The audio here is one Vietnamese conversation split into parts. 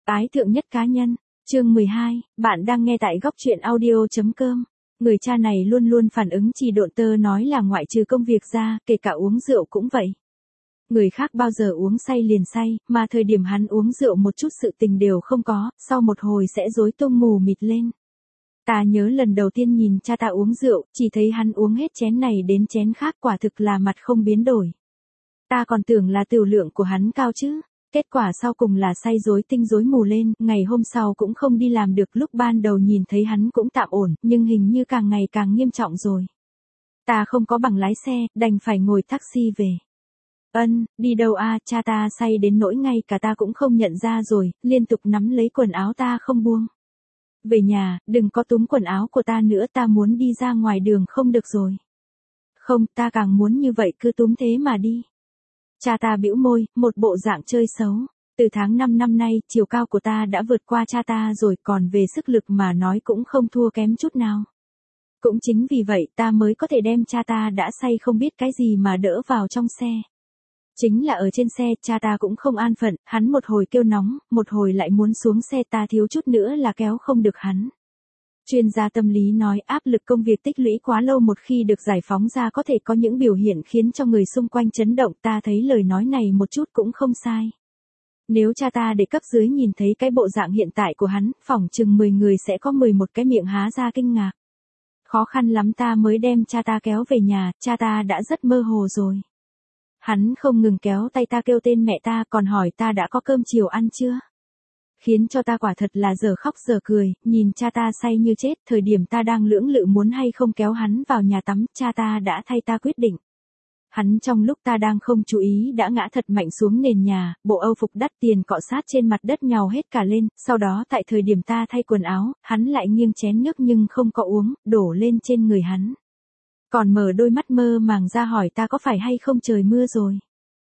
Ái thượng nhất cá nhân, chương 12, bạn đang nghe tại góc truyện audio.com. Người cha này luôn luôn phản ứng trì độn, tơ nói là ngoại trừ công việc ra, kể cả uống rượu cũng vậy. Người khác bao giờ uống say liền say, mà thời điểm hắn uống rượu một chút sự tình đều không có, sau một hồi sẽ rối tung mù mịt lên. Ta nhớ lần đầu tiên nhìn cha ta uống rượu, chỉ thấy hắn uống hết chén này đến chén khác, quả thực là mặt không biến đổi. Ta còn tưởng là tửu lượng của hắn cao chứ. Kết quả sau cùng là say rối tinh rối mù lên, ngày hôm sau cũng không đi làm được, lúc ban đầu nhìn thấy hắn cũng tạm ổn, nhưng hình như càng ngày càng nghiêm trọng rồi. Ta không có bằng lái xe, đành phải ngồi taxi về. Đi đâu a? Cha ta say đến nỗi ngay cả ta cũng không nhận ra rồi, liên tục nắm lấy quần áo ta không buông. Về nhà, đừng có túm quần áo của ta nữa, ta muốn đi ra ngoài đường không được rồi. Không, ta càng muốn như vậy, cứ túm thế mà đi. Cha ta bĩu môi, một bộ dạng chơi xấu. Từ tháng 5 năm nay, chiều cao của ta đã vượt qua cha ta rồi, còn về sức lực mà nói cũng không thua kém chút nào. Cũng chính vì vậy ta mới có thể đem cha ta đã say không biết cái gì mà đỡ vào trong xe. Chính là ở trên xe, cha ta cũng không an phận, hắn một hồi kêu nóng, một hồi lại muốn xuống xe, ta thiếu chút nữa là kéo không được hắn. Chuyên gia tâm lý nói áp lực công việc tích lũy quá lâu một khi được giải phóng ra có thể có những biểu hiện khiến cho người xung quanh chấn động, ta thấy lời nói này một chút cũng không sai. Nếu cha ta để cấp dưới nhìn thấy cái bộ dạng hiện tại của hắn, phỏng chừng 10 người sẽ có 11 cái miệng há ra kinh ngạc. Khó khăn lắm ta mới đem cha ta kéo về nhà, cha ta đã rất mơ hồ rồi. Hắn không ngừng kéo tay ta kêu tên mẹ ta, còn hỏi ta đã có cơm chiều ăn chưa. Khiến cho ta quả thật là giờ khóc giờ cười, nhìn cha ta say như chết, thời điểm ta đang lưỡng lự muốn hay không kéo hắn vào nhà tắm, cha ta đã thay ta quyết định. Hắn trong lúc ta đang không chú ý đã ngã thật mạnh xuống nền nhà, bộ âu phục đắt tiền cọ sát trên mặt đất nhào hết cả lên, sau đó tại thời điểm ta thay quần áo, hắn lại nghiêng chén nước nhưng không có uống, đổ lên trên người hắn. Còn mở đôi mắt mơ màng ra hỏi ta có phải hay không trời mưa rồi.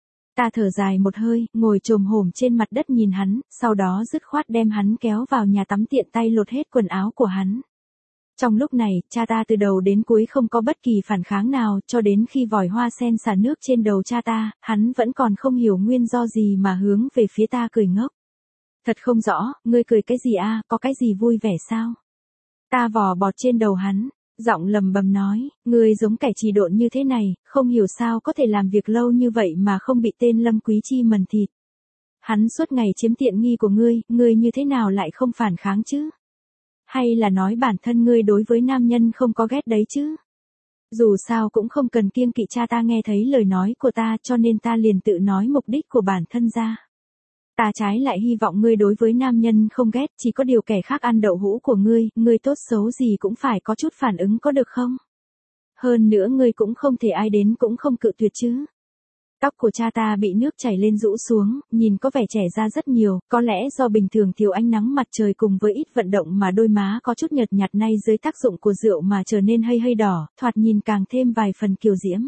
Ta thở dài một hơi, ngồi chồm hổm trên mặt đất nhìn hắn, sau đó dứt khoát đem hắn kéo vào nhà tắm, tiện tay lột hết quần áo của hắn. Trong lúc này, cha ta từ đầu đến cuối không có bất kỳ phản kháng nào, cho đến khi vòi hoa sen xả nước trên đầu cha ta, hắn vẫn còn không hiểu nguyên do gì mà hướng về phía ta cười ngốc. Thật không rõ, ngươi cười cái gì a? Có cái gì vui vẻ sao? Ta vò bọt trên đầu hắn. Giọng lầm bầm nói, ngươi giống kẻ trì độn như thế này, không hiểu sao có thể làm việc lâu như vậy mà không bị tên Lâm Quý Chi mần thịt. Hắn suốt ngày chiếm tiện nghi của ngươi như thế nào lại không phản kháng chứ? Hay là nói bản thân ngươi đối với nam nhân không có ghét đấy chứ? Dù sao cũng không cần kiêng kỵ cha ta nghe thấy lời nói của ta, cho nên ta liền tự nói mục đích của bản thân ra. Ta trái lại hy vọng ngươi đối với nam nhân không ghét, chỉ có điều kẻ khác ăn đậu hũ của ngươi tốt xấu gì cũng phải có chút phản ứng có được không? Hơn nữa ngươi cũng không thể ai đến cũng không cự tuyệt chứ. Tóc của cha ta bị nước chảy lên rũ xuống, nhìn có vẻ trẻ ra rất nhiều, có lẽ do bình thường thiếu ánh nắng mặt trời cùng với ít vận động mà đôi má có chút nhợt nhạt, nay dưới tác dụng của rượu mà trở nên hơi đỏ, thoạt nhìn càng thêm vài phần kiều diễm.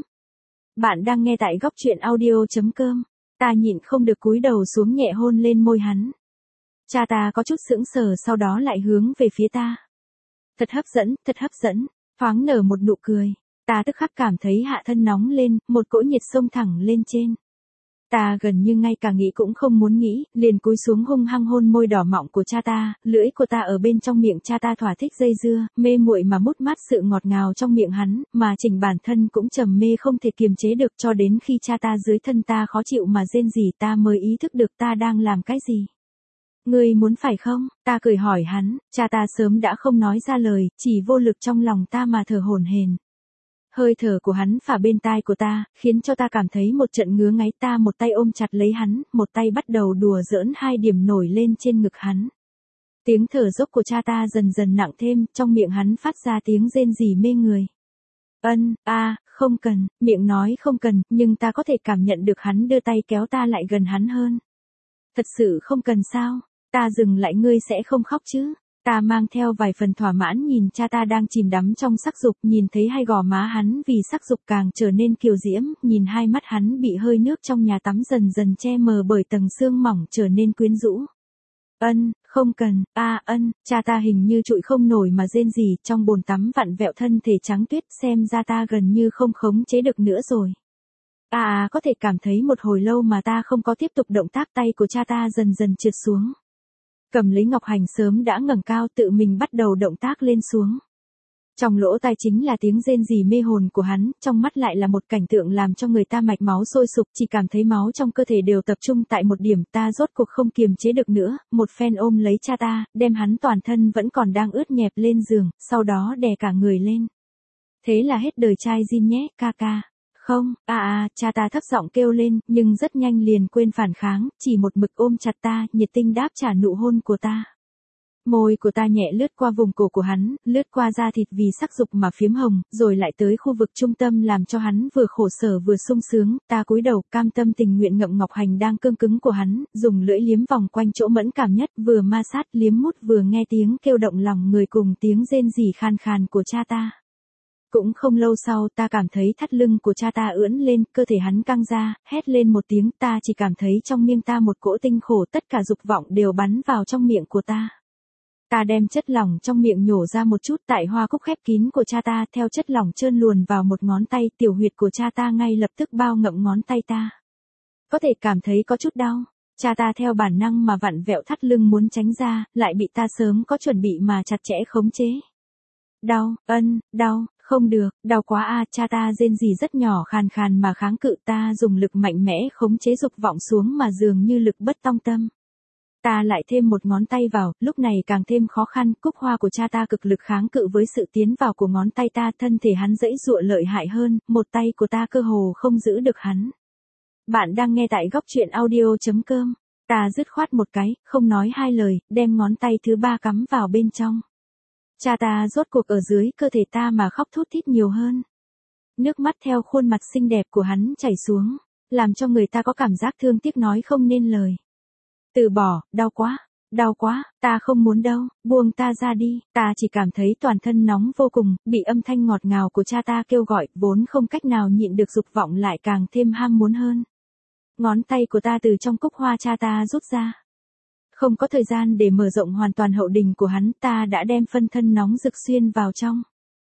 Bạn đang nghe tại góc truyện audio.com. Ta nhịn không được cúi đầu xuống nhẹ hôn lên môi hắn. Cha ta có chút sững sờ, sau đó lại hướng về phía ta. Thật hấp dẫn, thoáng nở một nụ cười. Ta tức khắc cảm thấy hạ thân nóng lên, một cỗ nhiệt xông thẳng lên trên. Ta gần như ngay cả nghĩ cũng không muốn nghĩ, liền cúi xuống hung hăng hôn môi đỏ mọng của cha ta, lưỡi của ta ở bên trong miệng cha ta thỏa thích dây dưa, mê muội mà mút mát sự ngọt ngào trong miệng hắn, mà chỉnh bản thân cũng trầm mê không thể kiềm chế được, cho đến khi cha ta dưới thân ta khó chịu mà rên rỉ, ta mới ý thức được ta đang làm cái gì. Ngươi muốn phải không? Ta cười hỏi hắn, cha ta sớm đã không nói ra lời, chỉ vô lực trong lòng ta mà thở hổn hển. Hơi thở của hắn phả bên tai của ta, khiến cho ta cảm thấy một trận ngứa ngáy, ta một tay ôm chặt lấy hắn, một tay bắt đầu đùa giỡn hai điểm nổi lên trên ngực hắn. Tiếng thở dốc của cha ta dần dần nặng thêm, trong miệng hắn phát ra tiếng rên rỉ mê người. Không cần, miệng nói không cần, nhưng ta có thể cảm nhận được hắn đưa tay kéo ta lại gần hắn hơn. Thật sự không cần sao? Ta dừng lại, ngươi sẽ không khóc chứ? Ta mang theo vài phần thỏa mãn nhìn cha ta đang chìm đắm trong sắc dục, nhìn thấy hai gò má hắn vì sắc dục càng trở nên kiều diễm, nhìn hai mắt hắn bị hơi nước trong nhà tắm dần dần che mờ bởi tầng sương mỏng trở nên quyến rũ. Không cần, cha ta hình như trụi không nổi mà rên rỉ, trong bồn tắm vặn vẹo thân thể trắng tuyết, xem ra ta gần như không khống chế được nữa rồi. Có thể cảm thấy một hồi lâu mà ta không có tiếp tục động tác, tay của cha ta dần dần trượt xuống. Cầm lấy ngọc hành sớm đã ngẩng cao tự mình bắt đầu động tác lên xuống. Trong lỗ tai chính là tiếng rên rỉ mê hồn của hắn, trong mắt lại là một cảnh tượng làm cho người ta mạch máu sôi sục, chỉ cảm thấy máu trong cơ thể đều tập trung tại một điểm, ta rốt cuộc không kiềm chế được nữa, một phen ôm lấy cha ta, đem hắn toàn thân vẫn còn đang ướt nhẹp lên giường, sau đó đè cả người lên. Thế là hết đời trai Jin nhé, ca ca. Không, cha ta thấp giọng kêu lên, nhưng rất nhanh liền quên phản kháng, chỉ một mực ôm chặt ta, nhiệt tình đáp trả nụ hôn của ta. Môi của ta nhẹ lướt qua vùng cổ của hắn, lướt qua da thịt vì sắc dục mà phiếm hồng, rồi lại tới khu vực trung tâm làm cho hắn vừa khổ sở vừa sung sướng, ta cúi đầu cam tâm tình nguyện ngậm ngọc hành đang cương cứng của hắn, dùng lưỡi liếm vòng quanh chỗ mẫn cảm nhất, vừa ma sát liếm mút vừa nghe tiếng kêu động lòng người cùng tiếng rên rỉ khan khàn của cha ta. Cũng không lâu sau ta cảm thấy thắt lưng của cha ta ưỡn lên, cơ thể hắn căng ra, hét lên một tiếng, ta chỉ cảm thấy trong miệng ta một cỗ tinh khổ, tất cả dục vọng đều bắn vào trong miệng của ta. Ta đem chất lỏng trong miệng nhổ ra một chút tại hoa cúc khép kín của cha ta, theo chất lỏng trơn luồn vào một ngón tay, tiểu huyệt của cha ta ngay lập tức bao ngậm ngón tay ta. Có thể cảm thấy có chút đau, cha ta theo bản năng mà vặn vẹo thắt lưng muốn tránh ra, lại bị ta sớm có chuẩn bị mà chặt chẽ khống chế. Đau, đau, không được, đau quá cha ta rên rỉ rất nhỏ khàn khàn mà kháng cự, ta dùng lực mạnh mẽ khống chế dục vọng xuống mà dường như lực bất tòng tâm. Ta lại thêm một ngón tay vào, lúc này càng thêm khó khăn, cúc hoa của cha ta cực lực kháng cự với sự tiến vào của ngón tay ta, thân thể hắn giãy giụa lợi hại hơn, một tay của ta cơ hồ không giữ được hắn. Bạn đang nghe tại góc truyện audio.com, ta dứt khoát một cái, không nói hai lời, đem ngón tay thứ ba cắm vào bên trong. Cha ta rốt cuộc ở dưới cơ thể ta mà khóc thút thít nhiều hơn. Nước mắt theo khuôn mặt xinh đẹp của hắn chảy xuống, làm cho người ta có cảm giác thương tiếc nói không nên lời. Từ bỏ, đau quá, ta không muốn đâu, buông ta ra đi, ta chỉ cảm thấy toàn thân nóng vô cùng, bị âm thanh ngọt ngào của cha ta kêu gọi, vốn không cách nào nhịn được dục vọng lại càng thêm ham muốn hơn. Ngón tay của ta từ trong cúc hoa cha ta rút ra. Không có thời gian để mở rộng hoàn toàn hậu đình của hắn, ta đã đem phân thân nóng rực xuyên vào trong.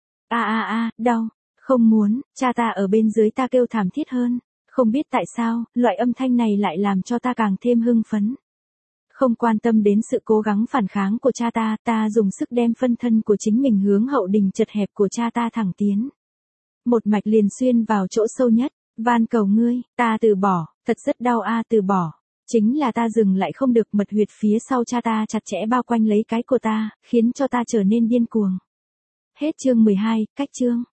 Đau, không muốn, cha ta ở bên dưới ta kêu thảm thiết hơn, không biết tại sao, loại âm thanh này lại làm cho ta càng thêm hưng phấn. Không quan tâm đến sự cố gắng phản kháng của cha ta, ta dùng sức đem phân thân của chính mình hướng hậu đình chật hẹp của cha ta thẳng tiến. Một mạch liền xuyên vào chỗ sâu nhất, van cầu ngươi, ta từ bỏ, thật rất đau từ bỏ. Chính là ta dừng lại không được, mật huyệt phía sau cha ta chặt chẽ bao quanh lấy cái của ta, khiến cho ta trở nên điên cuồng. Hết chương 12, cách chương.